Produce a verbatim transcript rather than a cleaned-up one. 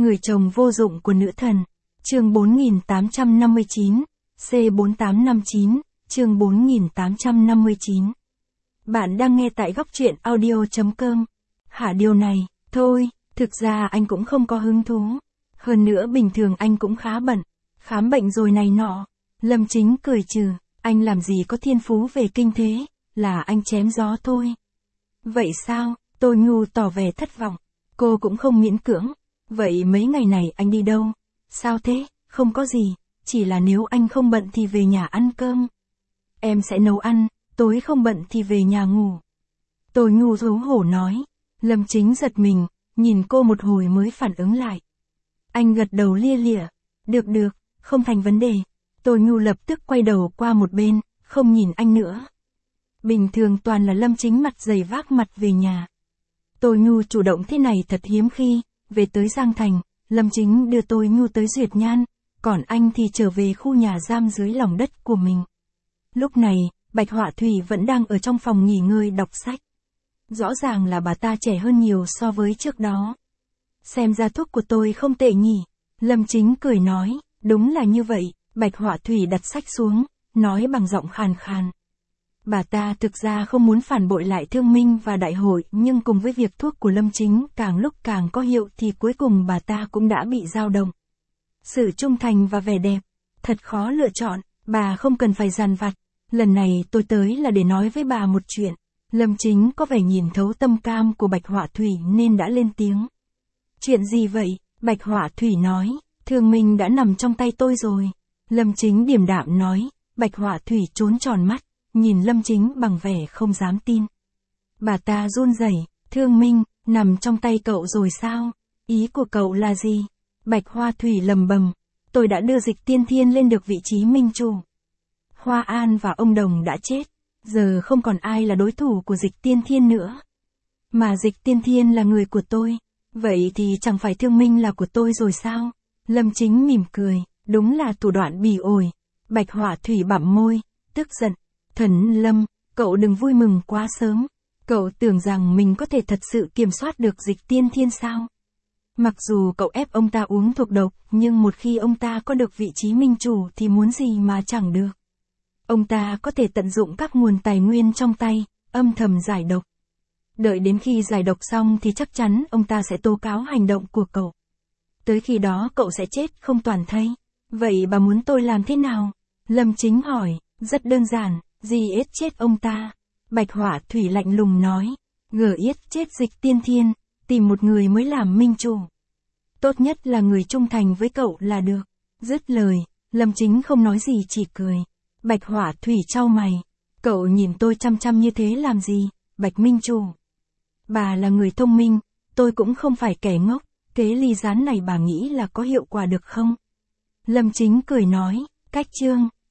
Người chồng vô dụng của nữ thần. Chương bốn nghìn tám trăm năm mươi chín, C bốn tám năm chín, chương bốn nghìn tám trăm năm mươi chín. Bạn đang nghe tại góc truyện audio chấm com. Hả điều này, thôi, thực ra anh cũng không có hứng thú. Hơn nữa bình thường anh cũng khá bận, khám bệnh rồi này nọ. Lâm Chính cười trừ, anh làm gì có thiên phú về kinh thế, là anh chém gió thôi. Vậy sao, Tôi Nhu tỏ vẻ thất vọng. Cô cũng không miễn cưỡng. Vậy mấy ngày này anh đi đâu? Sao thế, không có gì, chỉ là nếu anh không bận thì về nhà ăn cơm. Em sẽ nấu ăn, tối không bận thì về nhà ngủ. Tôi Nhu xấu hổ nói. Lâm Chính giật mình, nhìn cô một hồi mới phản ứng lại. Anh gật đầu lia lịa. Được được, không thành vấn đề. Tôi Nhu lập tức quay đầu qua một bên, không nhìn anh nữa. Bình thường toàn là Lâm Chính mặt dày vác mặt về nhà. Tôi Nhu chủ động thế này thật hiếm khi. Về tới Giang Thành, Lâm Chính đưa Tôi Nhu tới Duyệt Nhan, còn anh thì trở về khu nhà giam dưới lòng đất của mình. Lúc này, Bạch Họa Thủy vẫn đang ở trong phòng nghỉ ngơi đọc sách. Rõ ràng là bà ta trẻ hơn nhiều so với trước đó. Xem ra thuốc của tôi không tệ nhỉ. Lâm Chính cười nói, đúng là như vậy. Bạch Họa Thủy đặt sách xuống, nói bằng giọng khàn khàn. Bà ta thực ra không muốn phản bội lại Thương Minh và Đại hội, nhưng cùng với việc thuốc của Lâm Chính càng lúc càng có hiệu thì cuối cùng bà ta cũng đã bị dao động. Sự trung thành và vẻ đẹp, thật khó lựa chọn, bà không cần phải dằn vặt. Lần này tôi tới là để nói với bà một chuyện. Lâm Chính có vẻ nhìn thấu tâm cam của Bạch Họa Thủy nên đã lên tiếng. Chuyện gì vậy? Bạch Họa Thủy nói, Thương Minh đã nằm trong tay tôi rồi. Lâm Chính điềm đạm nói. Bạch Họa Thủy trốn tròn mắt, nhìn Lâm Chính bằng vẻ không dám tin. Bà ta run rẩy, Thương Minh, nằm trong tay cậu rồi sao? Ý của cậu là gì? Bạch Hoa Thủy lầm bầm, tôi đã đưa Dịch Tiên Thiên lên được vị trí minh chủ. Hoa An và ông Đồng đã chết, giờ không còn ai là đối thủ của Dịch Tiên Thiên nữa. Mà Dịch Tiên Thiên là người của tôi, vậy thì chẳng phải Thương Minh là của tôi rồi sao? Lâm Chính mỉm cười, đúng là thủ đoạn bỉ ổi. Bạch Họa Thủy bặm môi, tức giận. Thần Lâm, cậu đừng vui mừng quá sớm. Cậu tưởng rằng mình có thể thật sự kiểm soát được Dịch Tiên Thiên sao? Mặc dù cậu ép ông ta uống thuốc độc, nhưng một khi ông ta có được vị trí minh chủ thì muốn gì mà chẳng được. Ông ta có thể tận dụng các nguồn tài nguyên trong tay, âm thầm giải độc. Đợi đến khi giải độc xong thì chắc chắn ông ta sẽ tố cáo hành động của cậu. Tới khi đó cậu sẽ chết không toàn thây. Vậy bà muốn tôi làm thế nào? Lâm Chính hỏi, rất đơn giản. Di yết chết ông ta. Bạch Họa Thủy lạnh lùng nói. Gờ yết chết Dịch Tiên Thiên, tìm một người mới làm minh chủ. Tốt nhất là người trung thành với cậu là được. Dứt lời, Lâm Chính không nói gì chỉ cười. Bạch Họa Thủy chau mày. Cậu nhìn tôi chăm chăm như thế làm gì, Bạch Minh Chủ? Bà là người thông minh, tôi cũng không phải kẻ ngốc. Kế ly gián này bà nghĩ là có hiệu quả được không? Lâm Chính cười nói, cách chương.